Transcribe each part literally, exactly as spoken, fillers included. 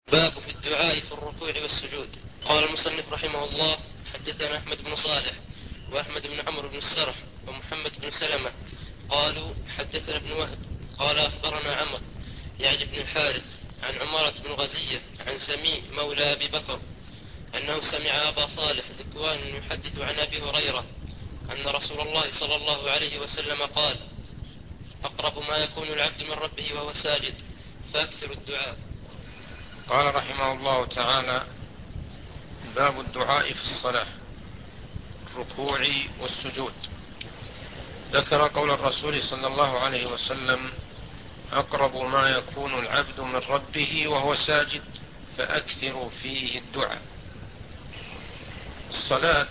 باب في الدعاء في الركوع والسجود. قال المصنف رحمه الله: حدثنا أحمد بن صالح وأحمد بن عمرو بن السرح ومحمد بن سلمة قالوا حدثنا ابن وهب قال أخبرنا عمرو يعني بن الحارث عن عمارة بن غزية عن سمي مولى أبي بكر أنه سمع أبا صالح ذكوان يحدث عن أبي هريرة أن رسول الله صلى الله عليه وسلم قال: أقرب ما يكون العبد من ربه وهو ساجد فأكثر الدعاء. قال رحمه الله تعالى: باب الدعاء في الصلاة، الركوع والسجود. ذكر قول الرسول صلى الله عليه وسلم: أقرب ما يكون العبد من ربه وهو ساجد فأكثر فيه الدعاء. الصلاة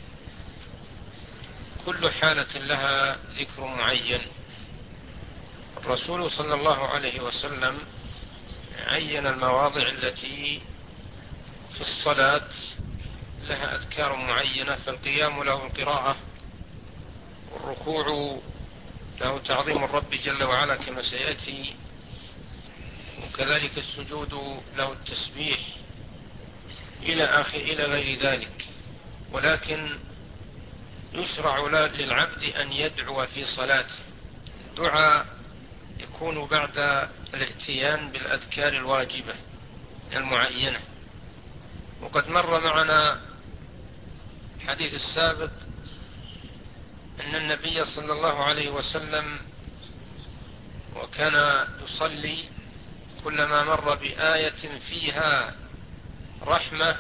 كل حالة لها ذكر معين. الرسول صلى الله عليه وسلم عين المواضع التي في الصلاة لها أذكار معينة، فالقيام له القراءة، والركوع له تعظيم الرب جل وعلا كما سيأتي، وكذلك السجود له التسبيح إلى آخر إلى غير ذلك. ولكن يشرع للعبد أن يدعو في صلاته. الدعاء يكون بعد الاتيان بالأذكار الواجبة المعينة، وقد مر معنا الحديث السابق أن النبي صلى الله عليه وسلم وكان يصلي كلما مر بآية فيها رحمة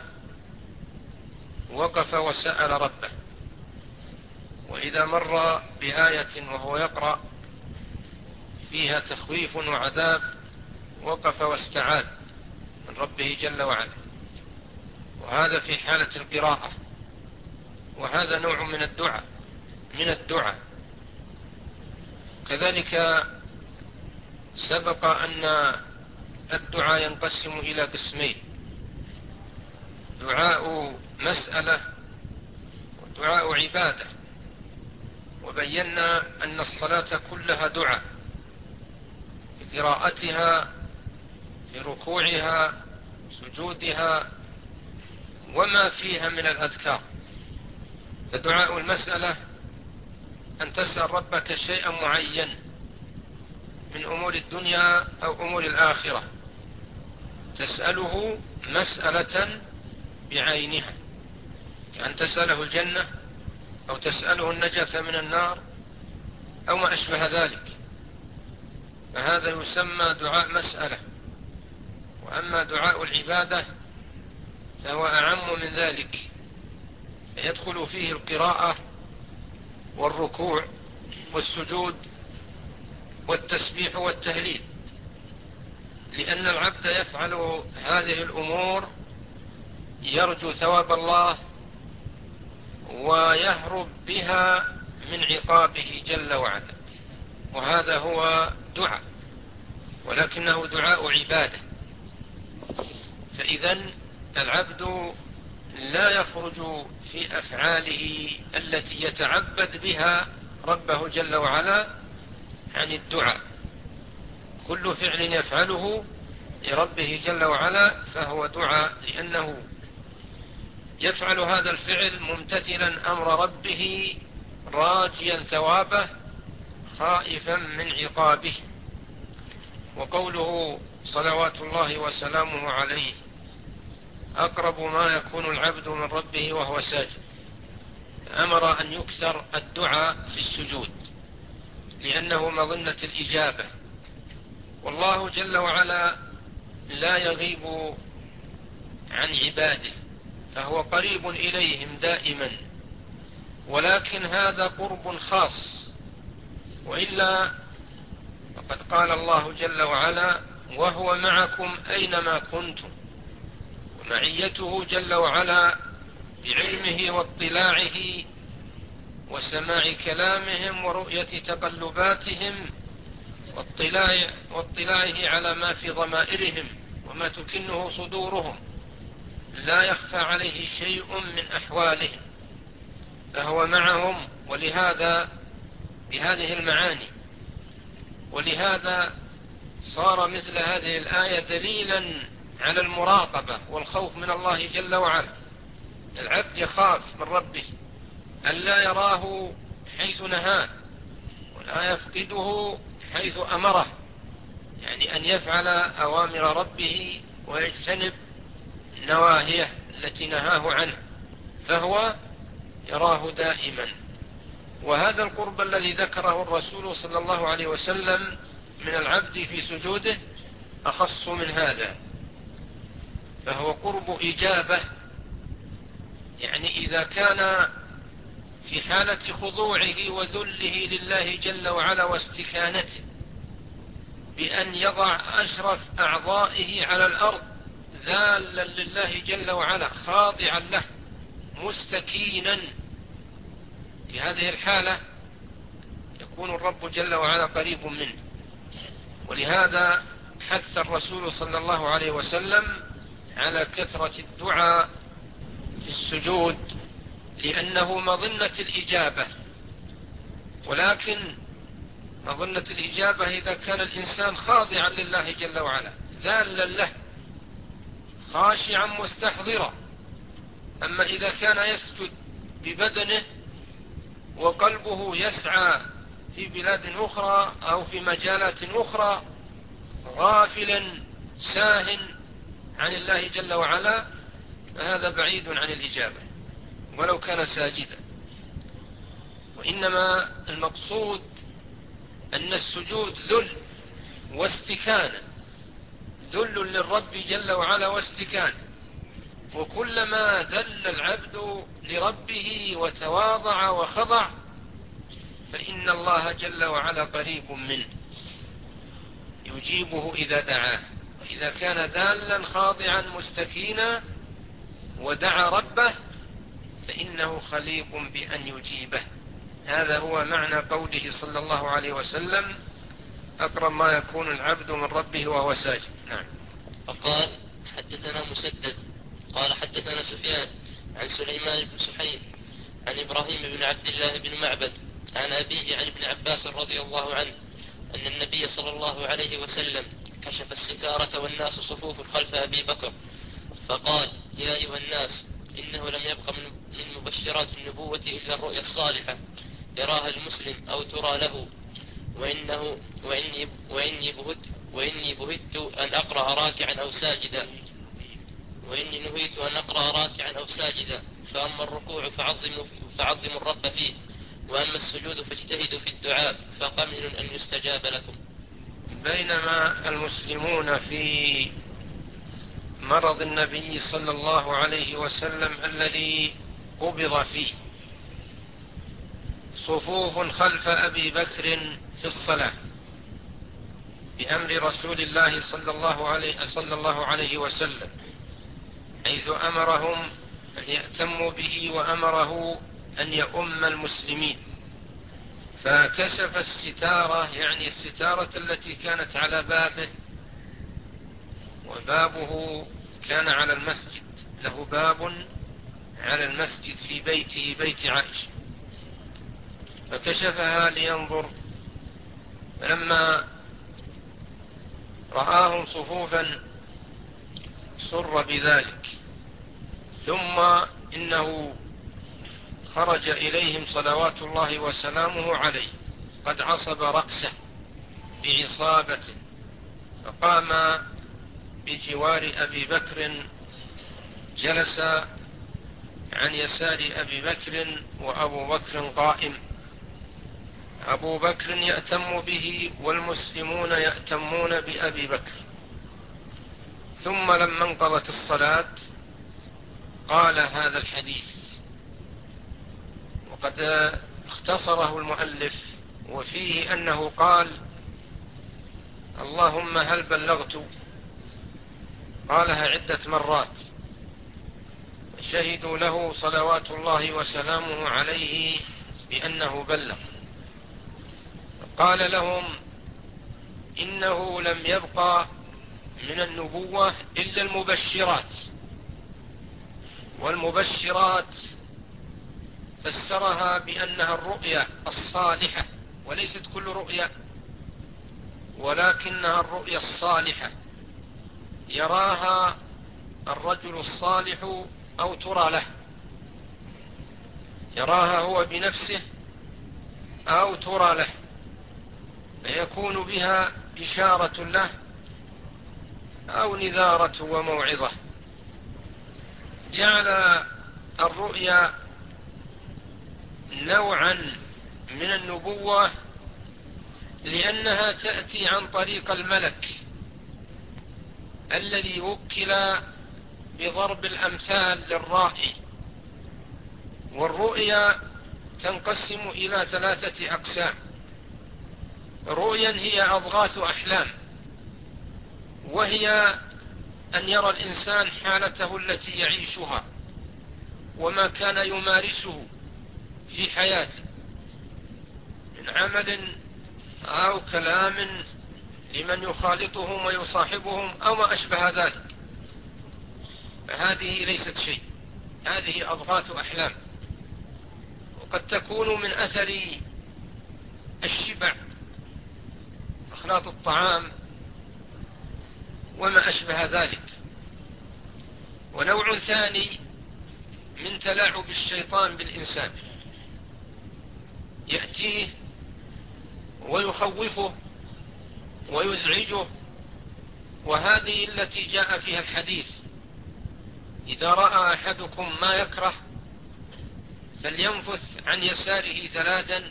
وقف وسأل ربه، وإذا مر بآية وهو يقرأ فيها تخويف وعذاب وقف واستعاذ من ربه جل وعلا، وهذا في حالة القراءة، وهذا نوع من الدعاء من الدعاء كذلك سبق أن الدعاء ينقسم إلى قسمين: دعاء مسألة ودعاء عبادة. وبينا أن الصلاة كلها دعاء، في قراءتها، في ركوعها، سجودها، وما فيها من الأذكار. فدعاء المسألة أن تسأل ربك شيئا معين من أمور الدنيا أو أمور الآخرة، تسأله مسألة بعينها، كأن تسأله الجنة أو تسأله النجاة من النار أو ما أشبه ذلك، فهذا يسمى دعاء مسألة. وأما دعاء العبادة فهو أعم من ذلك، فيدخل فيه القراءة والركوع والسجود والتسبيح والتهليل، لأن العبد يفعل هذه الأمور يرجو ثواب الله ويهرب بها من عقابه جل وعلا، وهذا هو دعاء، ولكنه دعاء عبادة. فإذن العبد لا يخرج في أفعاله التي يتعبد بها ربه جل وعلا عن الدعاء. كل فعل يفعله لربه جل وعلا فهو دعاء، لأنه يفعل هذا الفعل ممتثلا أمر ربه راجيا ثوابه خائفا من عقابه. وقوله صلوات الله وسلامه عليه: أقرب ما يكون العبد من ربه وهو ساجد، أمر أن يكثر الدعاء في السجود، لأنه مظنة الإجابة، والله جل وعلا لا يغيب عن عباده، فهو قريب إليهم دائما، ولكن هذا قرب خاص، وإلا فقد قال الله جل وعلا: وهو معكم أينما كنتم. ومعيته جل وعلا بعلمه واطلاعه وسماع كلامهم ورؤية تقلباتهم واطلاع واطلاعه على ما في ضمائرهم وما تكنه صدورهم، لا يخفى عليه شيء من أحوالهم، فهو معهم. ولهذا بهذه المعاني، ولهذا صار مثل هذه الآية دليلا على المراقبة والخوف من الله جل وعلا. العبد يخاف من ربه ألا يراه حيث نهاه ولا يفقده حيث أمره، يعني أن يفعل أوامر ربه ويجتنب نواهيه التي نهاه عنه، فهو يراه دائما. وهذا القرب الذي ذكره الرسول صلى الله عليه وسلم من العبد في سجوده أخص من هذا، فهو قرب إجابة. يعني إذا كان في حالة خضوعه وذله لله جل وعلا واستكانته بأن يضع أشرف أعضائه على الأرض ذالا لله جل وعلا خاضعا له مستكينا، في هذه الحالة يكون الرب جل وعلا قريب منه. ولهذا حث الرسول صلى الله عليه وسلم على كثرة الدعاء في السجود، لأنه مظنة الإجابة. ولكن مظنة الإجابة إذا كان الإنسان خاضعا لله جل وعلا ذالا له خاشعا مستحضرا. أما إذا كان يسجد ببدنه وقلبه يسعى في بلاد أخرى أو في مجالات أخرى غافلا ساهٍ عن الله جل وعلا، فهذا بعيد عن الإجابة ولو كان ساجدا. وإنما المقصود أن السجود ذل واستكانة، ذل للرب جل وعلا واستكانة. وكلما ذل العبد لربه وتواضع وخضع فإن الله جل وعلا قريب منه يجيبه إذا دعاه. وإذا كان ذالا خاضعا مستكينا ودعا ربه فإنه خليق بأن يجيبه. هذا هو معنى قوله صلى الله عليه وسلم: أقرب ما يكون العبد من ربه وهو ساجد. نعم. وقال: حدثنا مسدد قال حدثنا سفيان عن سليمان بن سحيم عن إبراهيم بن عبد الله بن معبد عن أبيه عن ابن عباس رضي الله عنه أن النبي صلى الله عليه وسلم كشف الستارة والناس صفوف خلف أبي بكر فقال: يا أيها الناس، إنه لم يبق من مبشرات النبوة إلا الرؤيا الصالحة يراها المسلم أو ترى له، وإنه وإني, وإني, بهت وإني بهت أن أقرأ راكعا أو ساجدا وإني نهيت أن أقرأ راكعا أو ساجدا فأما الركوع فعظموا, فعظموا الرب فيه، وأما السجود فاجتهدوا في الدعاء فقمن أن يستجاب لكم. بينما المسلمون في مرض النبي صلى الله عليه وسلم الذي قبض فيه صفوف خلف أبي بكر في الصلاة بأمر رسول الله صلى الله عليه, صلى الله عليه وسلم، حيث أمرهم أن يأتموا به وأمره أن يؤم المسلمين، فكشف الستارة، يعني الستارة التي كانت على بابه، وبابه كان على المسجد، له باب على المسجد في بيته بيت عائشة، فكشفها لينظر، فلما رآهم صفوفا سر بذلك. ثم إنه خرج إليهم صلوات الله وسلامه عليه قد عصب رأسه بعصابة، فقام بجوار أبي بكر، جلس عن يسار أبي بكر وأبو بكر قائم، أبو بكر يأتم به والمسلمون يأتمون بأبي بكر. ثم لما انقضت الصلاة قال هذا الحديث، وقد اختصره المؤلف، وفيه أنه قال: اللهم هل بلغت؟ قالها عدة مرات، شهدوا له صلوات الله وسلامه عليه بأنه بلغ. قال لهم: إنه لم يبقى من النبوة إلا المبشرات، والمبشرات فسرها بأنها الرؤيا الصالحة، وليست كل رؤيا، ولكنها الرؤيا الصالحة، يراها الرجل الصالح أو ترى له، يراها هو بنفسه أو ترى له، فيكون بها بشارة له أو نذارة وموعظة. جعل الرؤيا نوعا من النبوة لأنها تأتي عن طريق الملك الذي وكل بضرب الأمثال للرائي. والرؤيا تنقسم إلى ثلاثة أقسام: رؤيا هي أضغاث أحلام، وهي أن يرى الإنسان حالته التي يعيشها وما كان يمارسه في حياته من عمل أو كلام لمن يخالطهم ويصاحبهم أو ما أشبه ذلك، فهذه ليست شيء، هذه أضغاث أحلام، وقد تكون من أثر الشبع، إخلاط الطعام وما أشبه ذلك. ونوع ثاني من تلاعب الشيطان بالإنسان، يأتيه ويخوفه ويزعجه، وهذه التي جاء فيها الحديث: إذا رأى أحدكم ما يكره فلينفث عن يساره ثلاثا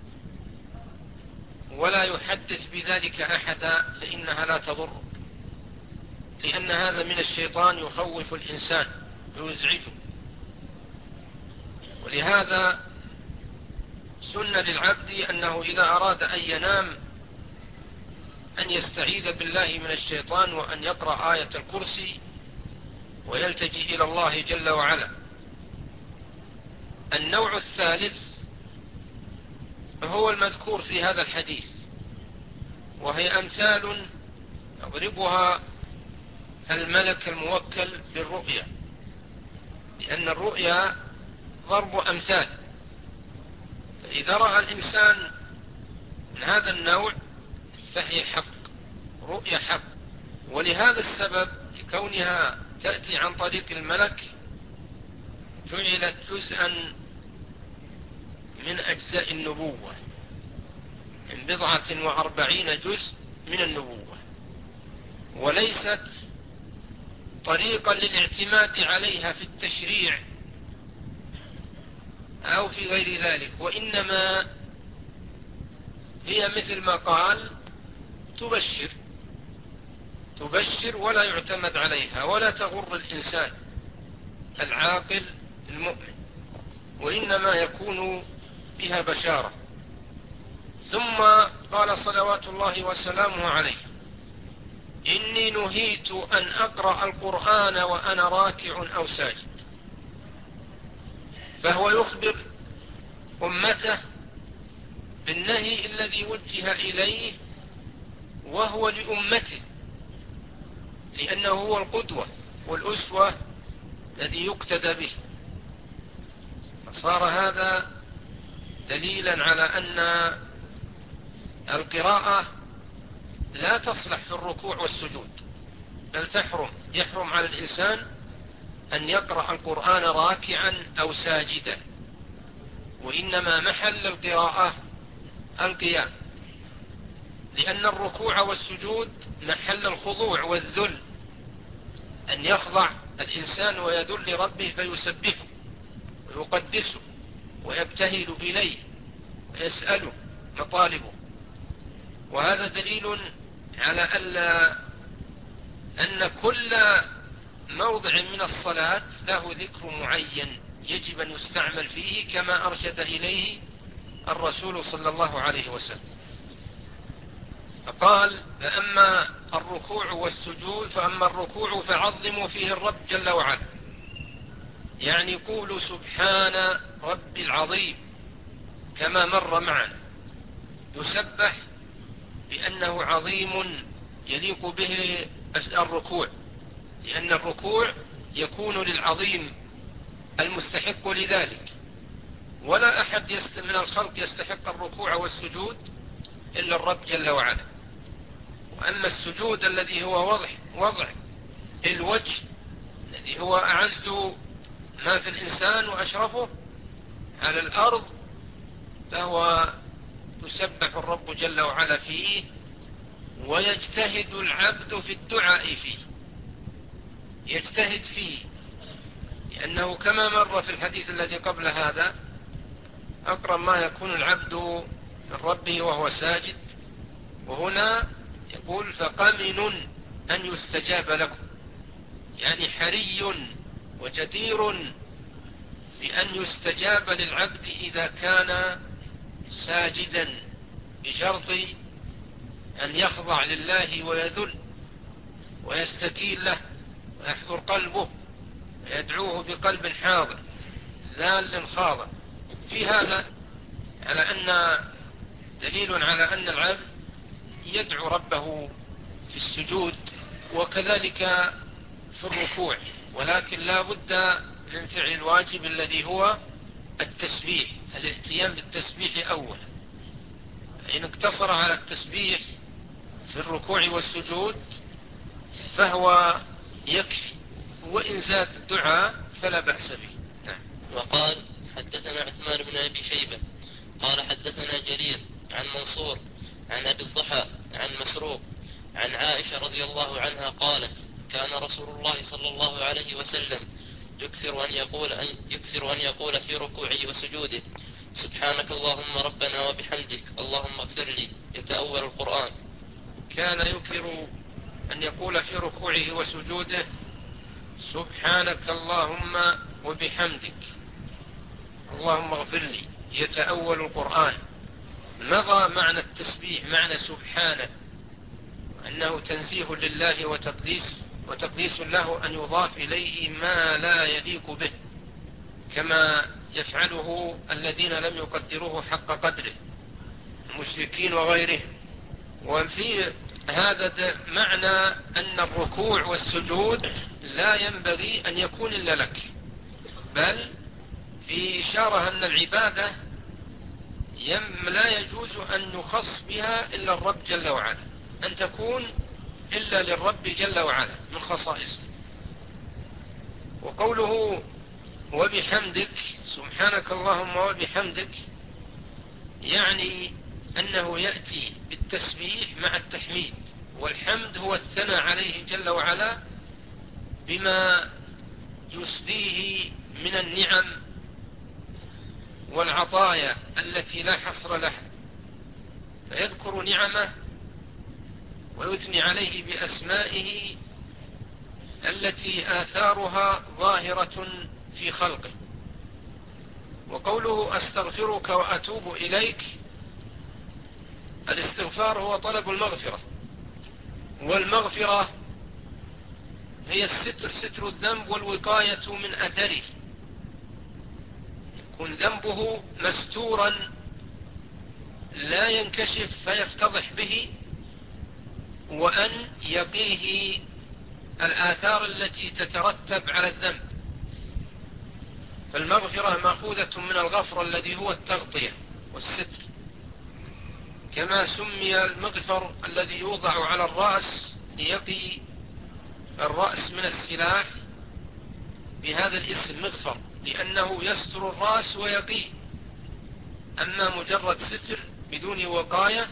ولا يحدث بذلك أحدا فإنها لا تضر، لأن هذا من الشيطان يخوف الإنسان ويزعجه. ولهذا سن للعبد أنه إذا أراد أن ينام أن يستعيذ بالله من الشيطان وأن يقرأ آية الكرسي ويلتجئ إلى الله جل وعلا. النوع الثالث هو المذكور في هذا الحديث، وهي أمثال يضربها الملك الموكل بالرؤيا، لأن الرؤيا ضرب أمثال، فإذا رأى الإنسان من هذا النوع فهي حق، رؤيا حق. ولهذا السبب لكونها تأتي عن طريق الملك جعلت جزءا من أجزاء النبوة، من بضعة وأربعين جزء من النبوة، وليست طريقا للاعتماد عليها في التشريع أو في غير ذلك، وإنما هي مثل ما قال تبشر تبشر ولا يعتمد عليها ولا تغر الإنسان العاقل المؤمن، وإنما يكون بها بشارة. ثم قال صلوات الله وسلامه عليه: إني نهيت أن أقرأ القرآن وأنا راكع أو ساجد. فهو يخبر أمته بالنهي الذي وجه إليه، وهو لأمته، لأنه هو القدوة والأسوة الذي يقتدى به. فصار هذا دليلا على أن القراءة لا تصلح في الركوع والسجود، بل تحرم يحرم على الإنسان أن يقرأ القرآن راكعا أو ساجدا، وإنما محل القراءة القيام، لأن الركوع والسجود محل الخضوع والذل، أن يخضع الإنسان ويذل لربه فيسبحه ويقدسه ويبتهل إليه ويسأله مطالبه. وهذا دليل على أن كل موضع من الصلاة له ذكر معين يجب أن يستعمل فيه كما أرشد إليه الرسول صلى الله عليه وسلم. فقال: فأما الركوع والسجود فأما الركوع فعظموا فيه الرب جل وعلا، يعني قولوا سبحان ربي العظيم كما مر معنا، يسبح بأنه عظيم يليق به الركوع، لأن الركوع يكون للعظيم المستحق لذلك، ولا أحد من الخلق يستحق الركوع والسجود إلا الرب جل وعلا. وأما السجود الذي هو وضع, وضع الوجه الذي هو أعز ما في الإنسان وأشرفه على الأرض، فهو يسبح الرب جل وعلا فيه، ويجتهد العبد في الدعاء فيه، يجتهد فيه، لأنه كما مر في الحديث الذي قبل هذا أقرب ما يكون العبد من ربه وهو ساجد، وهنا يقول فقمن أن يستجاب لكم، يعني حري وجدير بأن يستجاب للعبد إذا كان ساجدا، بشرط أن يخضع لله ويذل ويستكين له ويحضر قلبه ويدعوه بقلب حاضر ذال خاضع. في هذا على أن دليل على أن العبد يدعو ربه في السجود وكذلك في الركوع، ولكن لا بد من فعل الواجب الذي هو التسبيح، الاتيان بالتسبيح أولا. فإن اقتصر على التسبيح في الركوع والسجود فهو يكفي، وإن زاد الدعاء فلا بأس به. نعم. وقال حدثنا عثمان بن أبي شيبة قال حدثنا جرير عن منصور عن أبي الضحى عن مسروق عن عائشة رضي الله عنها قالت كان رسول الله صلى الله عليه وسلم يكثر أن يقول, أن يكثر أن يقول في ركوعه وسجوده سبحانك اللهم ربنا وبحمدك اللهم اغفر لي، يتأول القرآن. كان يكثر أن يقول في ركوعه وسجوده سبحانك اللهم وبحمدك اللهم اغفر لي، يتأول القرآن. مضى معنى التسبيح معنى سبحانه، أنه تنزيه لله وتقديس وتقديس له أن يضاف إليه ما لا يليق به، كما يفعله الذين لم يقدروه حق قدره، المشركين وغيرهم. وفي هذا معنى أن الركوع والسجود لا ينبغي أن يكون إلا لك، بل في إشارة أن العبادة لا يجوز أن يخص بها إلا الرب جل وعلا، أن تكون إلا للرب جل وعلا من خصائصه. وقوله وبحمدك سبحانك اللهم وبحمدك يعني أنه يأتي بالتسبيح مع التحميد، والحمد هو الثناء عليه جل وعلا بما يسديه من النعم والعطايا التي لا حصر لها، فيذكر نعمه ويثني عليه بأسمائه التي آثارها ظاهرة في خلقه. وقوله أستغفرك وأتوب إليك، الاستغفار هو طلب المغفرة، والمغفرة هي الستر، ستر الذنب والوقاية من أثره، يكون ذنبه مستورا لا ينكشف فيفتضح به، وأن يقيه الآثار التي تترتب على الذنب. فالمغفرة مأخوذة من الغفر الذي هو التغطية والستر، كما سمي المغفر الذي يوضع على الرأس ليقي الرأس من السلاح بهذا الاسم مغفر، لأنه يستر الرأس ويقيه. أما مجرد ستر بدون وقاية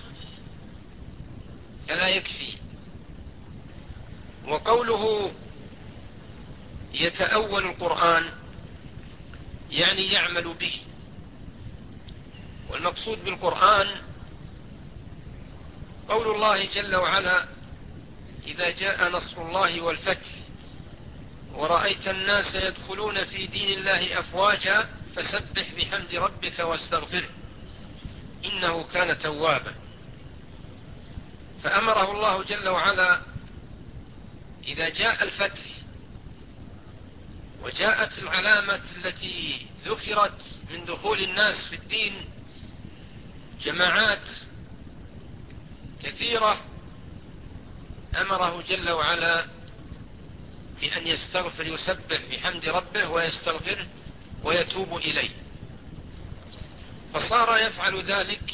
فلا يكفي. وقوله يتأول القرآن يعني يعمل به، والمقصود بالقرآن قول الله جل وعلا إذا جاء نصر الله والفتح ورأيت الناس يدخلون في دين الله أفواجا فسبح بحمد ربك واستغفره إنه كان توابا. فأمره الله جل وعلا إذا جاء الفتح وجاءت العلامة التي ذكرت من دخول الناس في الدين جماعات كثيرة، أمره جل وعلا بأن يستغفر، يسبح بحمد ربه ويستغفره ويتوب إليه، فصار يفعل ذلك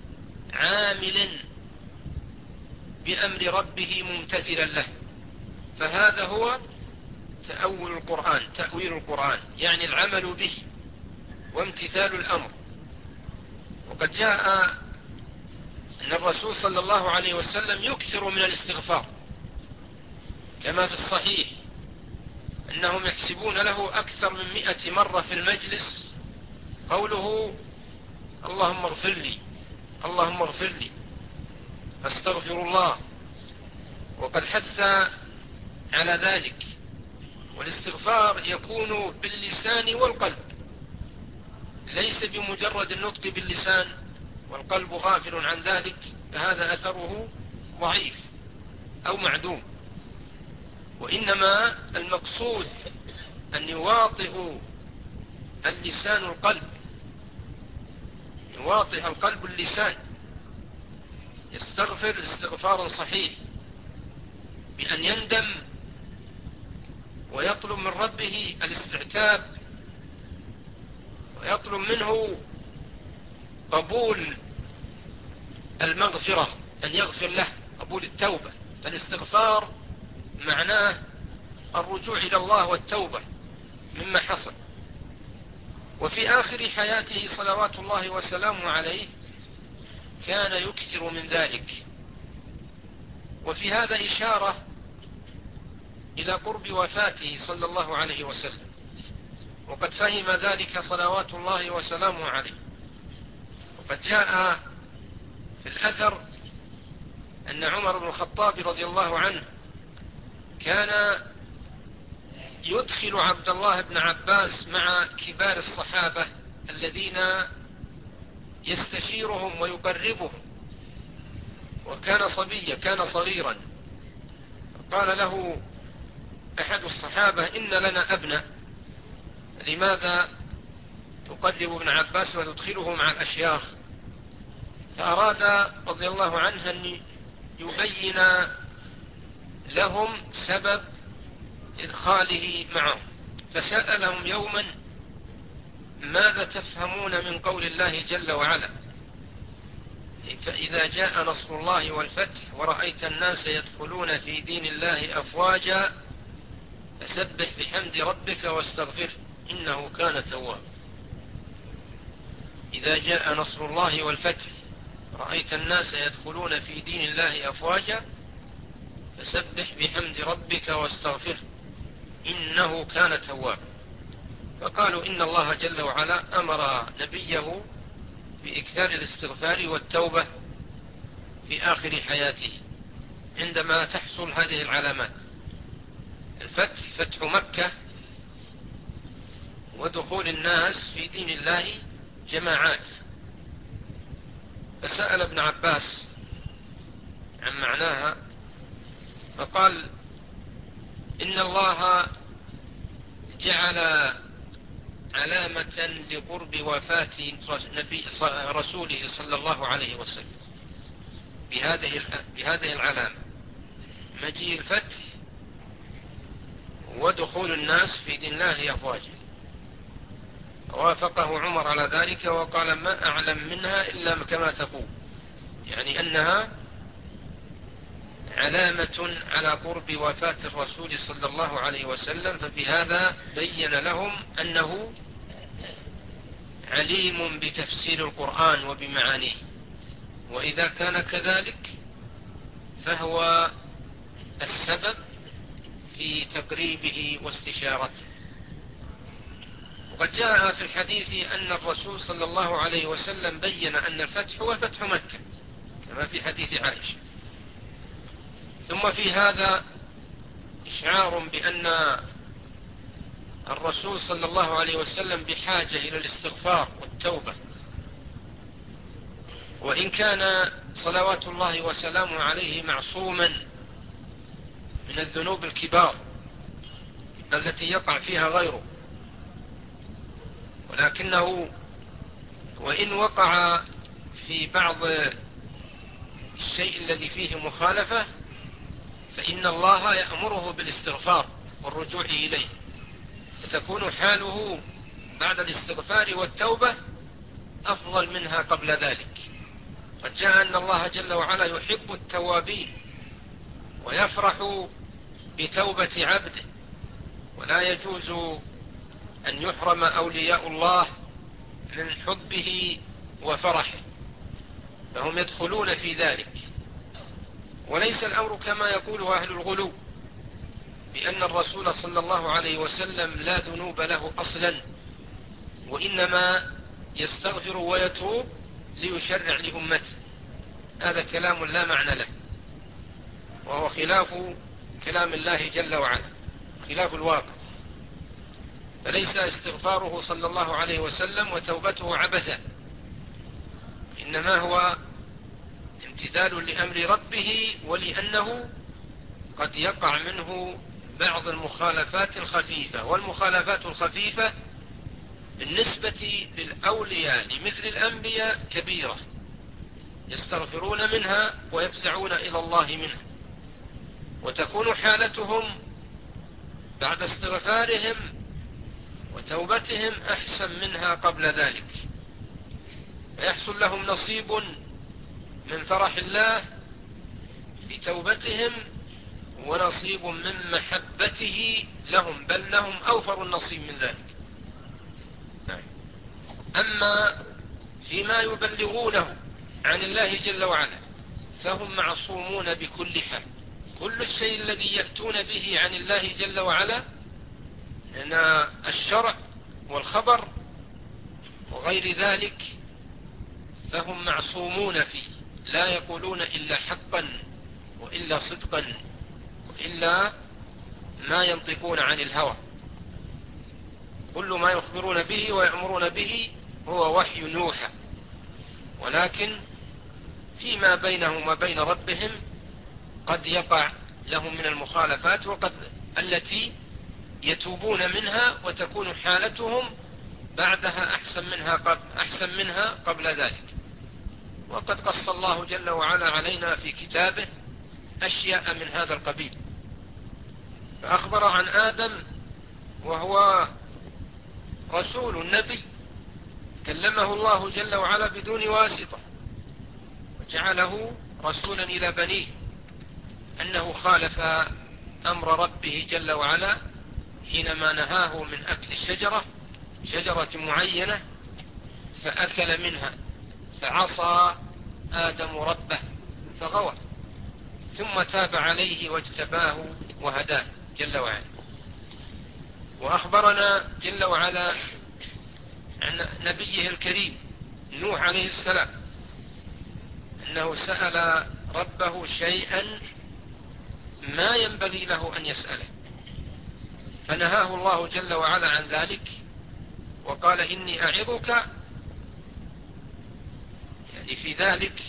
عاملا بأمر ربه ممتثلا له، فهذا هو تأول القرآن، تأويل القرآن، يعني العمل به وامتثال الأمر. وقد جاء أن الرسول صلى الله عليه وسلم يكثر من الاستغفار، كما في الصحيح أنهم يحسبون له أكثر من مئة مرة في المجلس قوله اللهم اغفر لي اللهم اغفر لي أستغفر الله. وقد حث على ذلك. والاستغفار يكون باللسان والقلب، ليس بمجرد النطق باللسان والقلب غافل عن ذلك، فهذا أثره ضعيف أو معدوم. وإنما المقصود أن يواطئ اللسان القلب، يواطئ القلب اللسان، يستغفر استغفارا صحيح بأن يندم ويطلب من ربه الاستعتاب، ويطلب منه قبول المغفرة، أن يغفر له، قبول التوبة. فالاستغفار معناه الرجوع إلى الله والتوبة مما حصل. وفي آخر حياته صلوات الله وسلامه عليه كان يكثر من ذلك. وفي هذا إشارة إلى قرب وفاته صلى الله عليه وسلم، وقد فهم ذلك صلوات الله وسلامه عليه. وقد جاء في الأثر أن عمر بن الخطاب رضي الله عنه كان يدخل عبد الله بن عباس مع كبار الصحابة الذين يستشيرهم ويقربهم، وكان صبيا، كان صغيرا. قال له أحد الصحابة إن لنا ابنة، لماذا تقرب ابن عباس وتدخله مع الأشياخ؟ فأراد رضي الله عنه أن يبين لهم سبب إدخاله معهم، فسألهم يوما ماذا تفهمون من قول الله جل وعلا فإذا جاء نصر الله والفتح ورأيت الناس يدخلون في دين الله أفواجا فسبح بحمد ربك واستغفره إنه كان توابا. إذا جاء نصر الله والفتح رأيت الناس يدخلون في دين الله أفواجا فسبح بحمد ربك واستغفره إنه كان توابا. فقالوا إن الله جل وعلا أمر نبيه بإكثار الاستغفار والتوبة في آخر حياته عندما تحصل هذه العلامات: الفتح، فتح مكة، ودخول الناس في دين الله جماعات. فسأل ابن عباس عن معناها فقال إن الله جعل علامة لقرب وفاة نبي رسوله صلى الله عليه وسلم بهذه بهذه العلامة: مجيء الفتح ودخول الناس في دين الله أفواجا. وافقه عمر على ذلك وقال ما أعلم منها إلا كما تقول، يعني أنها علامة على قرب وفاة الرسول صلى الله عليه وسلم. فبهذا بين لهم أنه عليم بتفسير القرآن وبمعانيه، وإذا كان كذلك فهو السبب في تقريبه واستشارته. وقد جاء في الحديث أن الرسول صلى الله عليه وسلم بين أن الفتح هو فتح مكة كما في حديث عائشة. ثم في هذا إشعار بأن الرسول صلى الله عليه وسلم بحاجة إلى الاستغفار والتوبة، وإن كان صلوات الله وسلامه عليه معصوما من الذنوب الكبار التي يقع فيها غيره، ولكنه وإن وقع في بعض الشيء الذي فيه مخالفة فإن الله يأمره بالاستغفار والرجوع إليه، فتكون حاله بعد الاستغفار والتوبة أفضل منها قبل ذلك. قد جاء أن الله جل وعلا يحب التوابين ويفرح بتوبة عبده، ولا يجوز أن يحرم أولياء الله من حبه وفرحه، فهم يدخلون في ذلك. وليس الأمر كما يقوله أهل الغلو بأن الرسول صلى الله عليه وسلم لا ذنوب له أصلا، وإنما يستغفر ويتوب ليشرع لأمته. هذا كلام لا معنى له، وهو خلاف كلام الله جل وعلا، خلاف الواقع. فليس استغفاره صلى الله عليه وسلم وتوبته عبثا، إنما هو امتثال لأمر ربه، ولأنه قد يقع منه بعض المخالفات الخفيفة، والمخالفات الخفيفة بالنسبة للأولياء لمثل الأنبياء كبيرة، يستغفرون منها ويفزعون إلى الله منها، وتكون حالتهم بعد استغفارهم وتوبتهم أحسن منها قبل ذلك، فيحصل لهم نصيب من فرح الله بتوبتهم ونصيب من محبته لهم، بل لهم أوفر النصيب من ذلك. أما فيما يبلغونه عن الله جل وعلا فهم معصومون بكل حال. كل الشيء الذي يأتون به عن الله جل وعلا من الشرع والخبر وغير ذلك فهم معصومون فيه، لا يقولون إلا حقا وإلا صدقا وإلا ما ينطقون عن الهوى. كل ما يخبرون به ويأمرون به هو وحي يوحى، ولكن فيما بينهم وبين ربهم قد يقع لهم من المخالفات، وقد التي يتوبون منها وتكون حالتهم بعدها أحسن منها قبل, أحسن منها قبل ذلك. وقد قص الله جل وعلا علينا في كتابه أشياء من هذا القبيل، فأخبر عن آدم وهو رسول النبي كلمه الله جل وعلا بدون واسطة، وجعله رسولا إلى بنيه، أنه خالف أمر ربه جل وعلا حينما نهاه من أكل الشجرة، شجرة معينة، فأكل منها فعصى آدم ربه فغوى، ثم تاب عليه واجتباه وهداه جل وعلا. وأخبرنا جل وعلا عن نبيه الكريم نوح عليه السلام أنه سأل ربه شيئا ما ينبغي له أن يسأله، فنهاه الله جل وعلا عن ذلك وقال إني أعظك، يعني في ذلك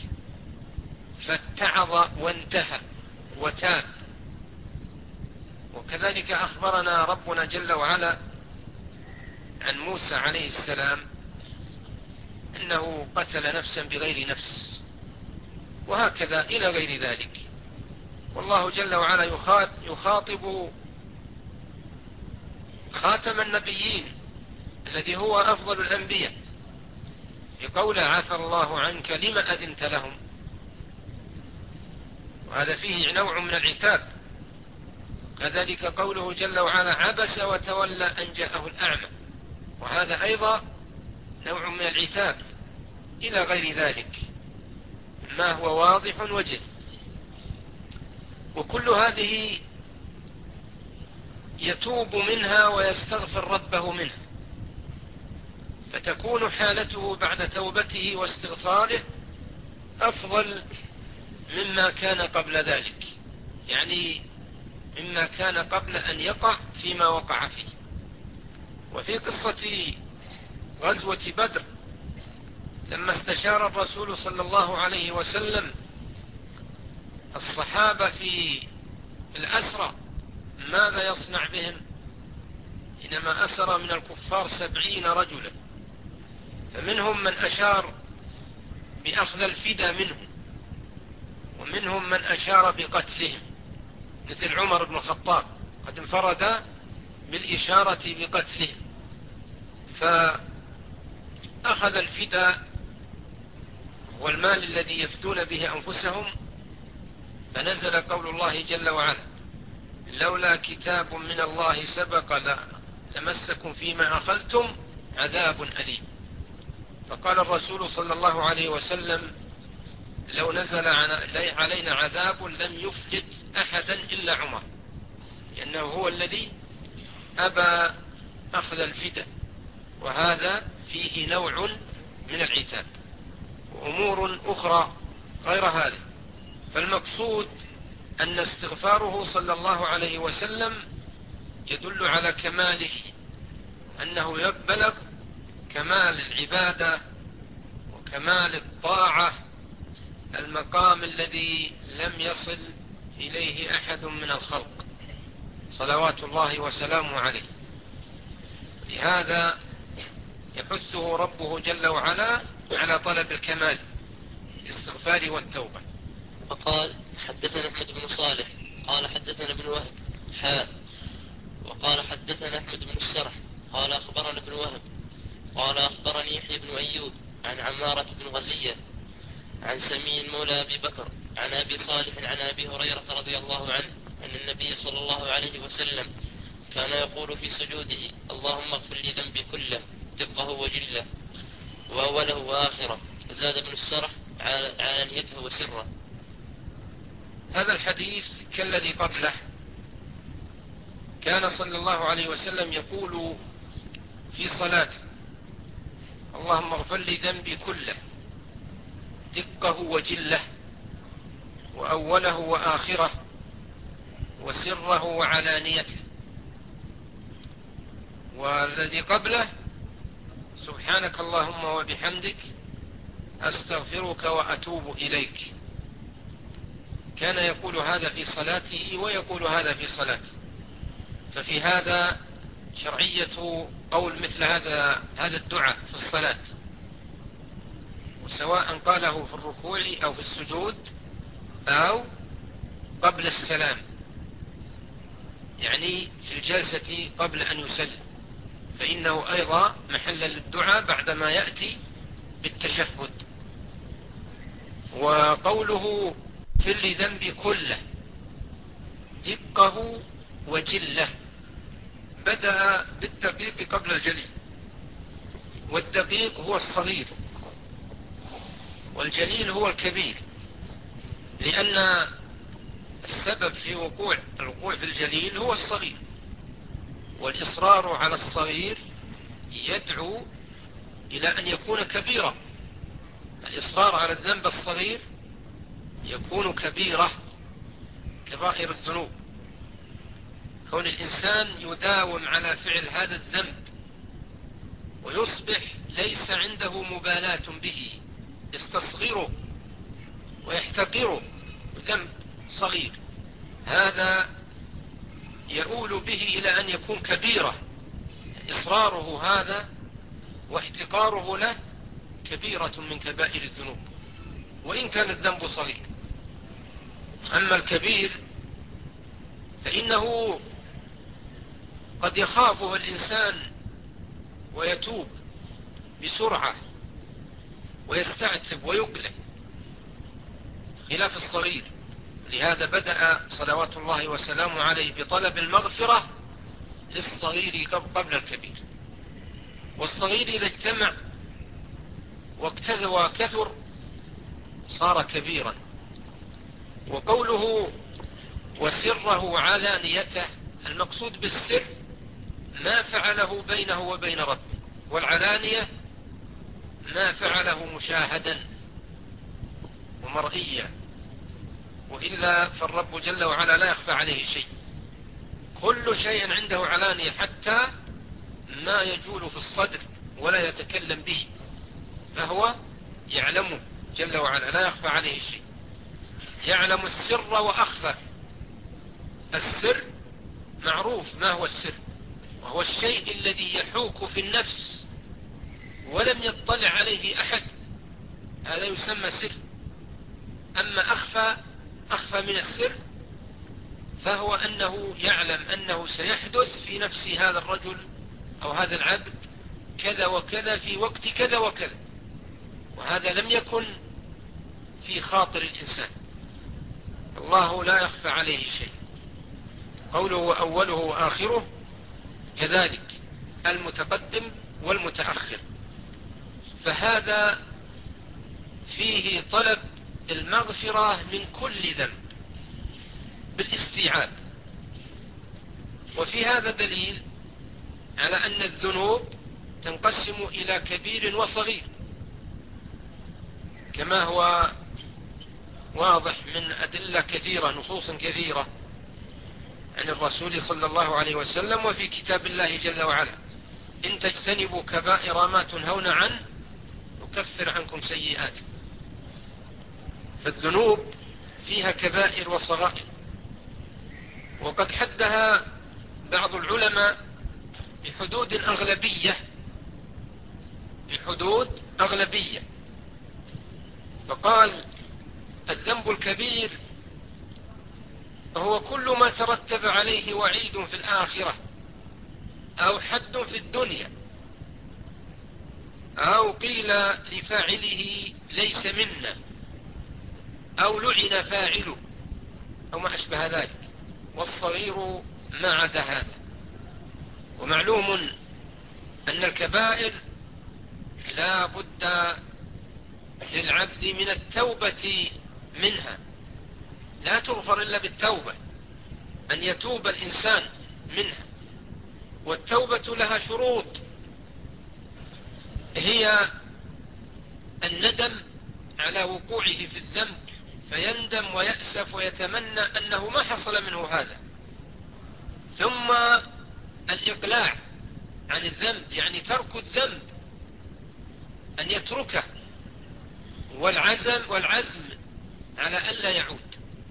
فاتعظ وانتهى وتاب. وكذلك أخبرنا ربنا جل وعلا عن موسى عليه السلام أنه قتل نفسا بغير نفس، وهكذا إلى غير ذلك. والله جل وعلا يخاطب خاتم النبيين الذي هو أفضل الأنبياء بقول عفى الله عنك لما أذنت لهم، وهذا فيه نوع من العتاب. كذلك قوله جل وعلا عبس وتولى أن جاءه الأعمى، وهذا أيضا نوع من العتاب إلى غير ذلك ما هو واضح وجل. وكل هذه يتوب منها ويستغفر ربه منها، فتكون حالته بعد توبته واستغفاره أفضل مما كان قبل ذلك، يعني مما كان قبل أن يقع فيما وقع فيه. وفي قصة غزوة بدر لما استشار الرسول صلى الله عليه وسلم الصحابة في الأسرى ماذا يصنع بهم، إنما أسر من الكفار سبعين رجلا، فمنهم من أشار بأخذ الفدى منهم، ومنهم من أشار بقتلهم مثل عمر بن الخطاب قد انفرد بالإشارة بقتلهم، فأخذ الفدى والمال الذي يفدون به أنفسهم، فنزل قول الله جل وعلا لولا كتاب من الله سبق لمسكم فيما أخذتم عذاب أليم. فقال الرسول صلى الله عليه وسلم لو نزل علينا عذاب لم يفلت أحدا إلا عمر، لأنه هو الذي أبى أخذ الفداء، وهذا فيه نوع من العتاب وأمور أخرى غير هذه. فالمقصود أن استغفاره صلى الله عليه وسلم يدل على كماله، أنه يبلغ كمال العبادة وكمال الطاعة، المقام الذي لم يصل إليه أحد من الخلق صلوات الله وسلامه عليه. لهذا يحثه ربه جل وعلا على طلب الكمال الاستغفار والتوبة. وقال حدثنا أحمد بن صالح قال حدثنا ابن وهب حاء وقال حدثنا أحمد بن السرح قال أخبرنا ابن وهب قال أخبرني يحيى بن أيوب عن عمارة بن غزية عن سمين مولى أبي بكر عن أبي صالح عن أبي هريرة رضي الله عنه أن النبي صلى الله عليه وسلم كان يقول في سجوده اللهم اغفر لي ذنبي كله دقه وجله وأوله وآخره. زاد ابن السرح علانيته وسره. هذا الحديث كالذي قبله، كان صلى الله عليه وسلم يقول في صلاته اللهم اغفر لي ذنبي كله دقه وجله وأوله وآخره وسره وعلانيته. والذي قبله سبحانك اللهم وبحمدك أستغفرك وأتوب إليك. كان يقول هذا في صلاته ويقول هذا في صلاته. ففي هذا شرعية قول مثل هذا هذا الدعاء في الصلاة، وسواء قاله في الركوع أو في السجود أو قبل السلام، يعني في الجلسة قبل أن يسلم، فإنه أيضا محل للدعاء بعدما يأتي بالتشهد. وقوله اغفر لي ذنبي كله دقه وجله بدأ بالدقيق قبل الجلي، والدقيق هو الصغير والجليل هو الكبير، لأن السبب في وقوع الوقوع في الجليل هو الصغير، والإصرار على الصغير يدعو إلى أن يكون كبيرا. الإصرار على الذنب الصغير يكون كبيرة كبائر الذنوب. كون الإنسان يداوم على فعل هذا الذنب ويصبح ليس عنده مبالاة به، يستصغره ويحتقره، ذنب صغير، هذا يؤول به إلى أن يكون كبيرة. إصراره هذا واحتقاره له كبيرة من كبائر الذنوب وإن كان الذنب صغير. أما الكبير فإنه قد يخافه الإنسان ويتوب بسرعة ويستعتب ويقلع، خلاف الصغير. لهذا بدأ صلوات الله وسلامه عليه بطلب المغفرة للصغير قبل الكبير. والصغير إذا اجتمع وكثر صار كبيرا. وقوله وسره علانيته، المقصود بالسر ما فعله بينه وبين ربه، والعلانية ما فعله مشاهدا ومرئيا، وإلا فالرب جل وعلا لا يخفى عليه شيء، كل شيء عنده علانية، حتى ما يجول في الصدر ولا يتكلم به فهو يعلمه جل وعلا، لا يخفى عليه شيء، يعلم السر وأخفى. السر معروف ما هو السر، وهو الشيء الذي يحوك في النفس ولم يطلع عليه أحد، هذا يسمى سر. أما أخفى أخفى من السر فهو أنه يعلم أنه سيحدث في نفس هذا الرجل أو هذا العبد كذا وكذا في وقت كذا وكذا، وهذا لم يكن في خاطر الإنسان. الله لا يخفى عليه شيء. قوله أوله وآخره كذلك المتقدم والمتأخر، فهذا فيه طلب المغفرة من كل ذنب بالاستيعاب. وفي هذا دليل على أن الذنوب تنقسم إلى كبير وصغير، كما هو واضح من أدلة كثيرة، نصوص كثيرة عن الرسول صلى الله عليه وسلم وفي كتاب الله جل وعلا: إن تجتنبوا كبائر ما تنهون عنه نكفر عنكم سيئاتكم. فالذنوب فيها كبائر وصغائر، وقد حدها بعض العلماء بحدود أغلبية بحدود أغلبية فقال: الذنب الكبير هو كل ما ترتب عليه وعيد في الآخرة، أو حد في الدنيا، أو قيل لفاعله ليس منا، أو لعن فاعله، أو ما أشبه ذلك. والصغير ما عدا هذا. ومعلوم أن الكبائر لا بد للعبد من التوبة منها، لا تغفر إلا بالتوبة، أن يتوب الإنسان منها. والتوبة لها شروط، هي الندم على وقوعه في الذنب، فيندم ويأسف ويتمنى أنه ما حصل منه هذا، ثم الإقلاع عن الذنب، يعني ترك الذنب، أن يتركه، والعزم والعزم على ألا يعود،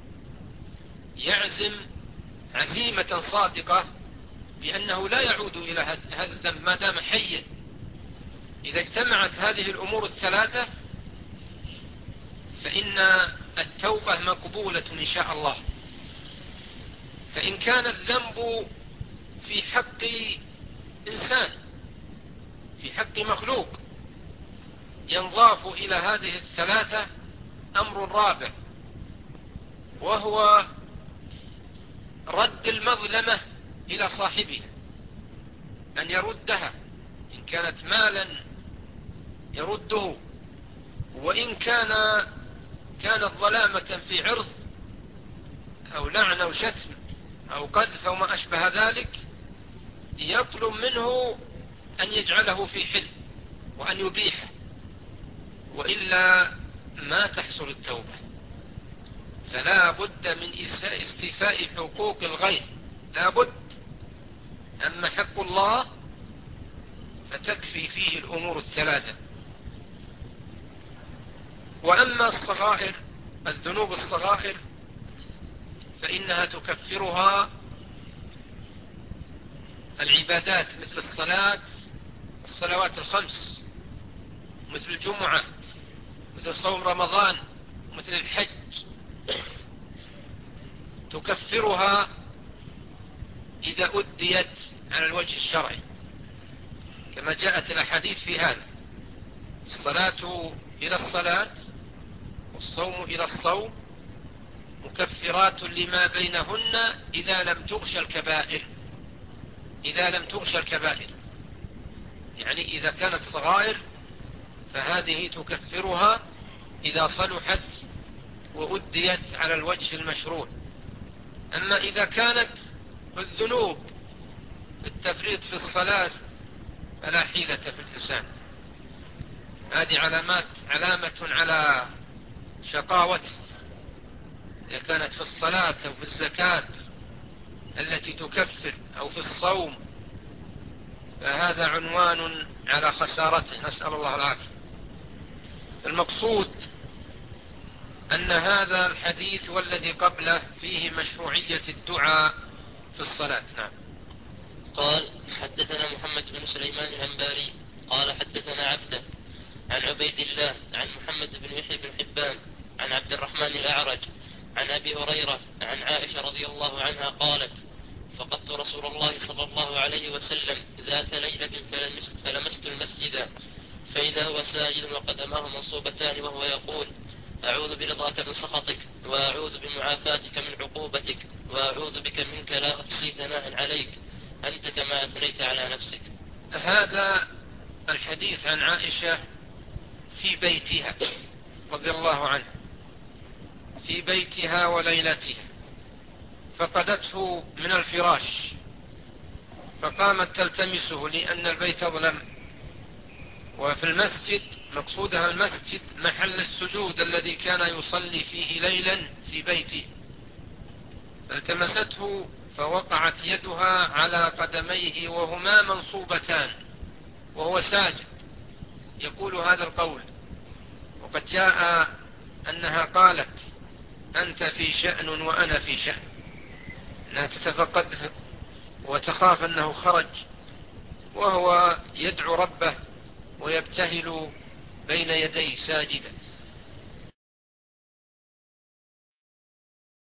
يعزم عزيمة صادقة بأنه لا يعود إلى هذا الذنب ما دام حيا. إذا اجتمعت هذه الأمور الثلاثة فإن التوبة مقبولة إن شاء الله. فإن كان الذنب في حق إنسان، في حق مخلوق، ينضاف إلى هذه الثلاثة أمر رابع، وهو رد المظلمة إلى صاحبها، أن يردها. إن كانت مالا يرده، وإن كان كانت ظلامة في عرض أو لعن أو شتم أو قذف أو ما أشبه ذلك، يطلب منه أن يجعله في حل وأن يبيحه، وإلا ما تحصل التوبة. فلا بد من استيفاء حقوق الغير، لا بد. أما حق الله فتكفي فيه الأمور الثلاثة. وأما الصغائر، الذنوب الصغائر، فإنها تكفرها العبادات مثل الصلاة، الصلوات الخمس، مثل الجمعة، مثل صوم رمضان، مثل الحج، تكفرها إذا أديت على الوجه الشرعي، كما جاءت الأحاديث في هذا: الصلاة إلى الصلاة والصوم إلى الصوم مكفرات لما بينهن إذا لم تغش الكبائر. إذا لم تغش الكبائر يعني إذا كانت صغائر فهذه تكفرها إذا صلحت وأديت على الوجه المشروع. أما إذا كانت الذنوب التفريط في الصلاة فلا حيلة في الإنسان، هذه علامات علامة على شقاوته. إذا كانت في الصلاة أو في الزكاة التي تكفر أو في الصوم فهذا عنوان على خسارته، نسأل الله العافية. المقصود أن هذا الحديث والذي قبله فيه مشروعية الدعاء في الصلاة. نعم. قال: حدثنا محمد بن سليمان الأنباري قال: حدثنا عبده عن عبيد الله عن محمد بن يحيى بن حبان عن عبد الرحمن الأعرج عن أبي هريرة عن عائشة رضي الله عنها قالت: فقدت رسول الله صلى الله عليه وسلم ذات ليلة فلمست, فلمست المسجد فإذا هو ساجد وقدماه منصوبتان وهو يقول: أعوذ برضاك من سخطك وأعوذ بمعافاتك من عقوبتك، وأعوذ بك منك لا أحصي ثناء عليك أنت كما أثنيت على نفسك. هذا الحديث عن عائشة في بيتها رضي الله عنها، في بيتها وليلتها، فقدته من الفراش فقامت تلتمسه لأن البيت ظلم، وفي المسجد مقصودها المسجد محل السجود الذي كان يصلي فيه ليلا في بيته، فالتمسته فوقعت يدها على قدميه وهما منصوبتان وهو ساجد يقول هذا القول. وقد جاء أنها قالت أنت في شأن وأنا في شأن، أنها تتفقده وتخاف أنه خرج وهو يدعو ربه ويبتهل بين يديه ساجدا.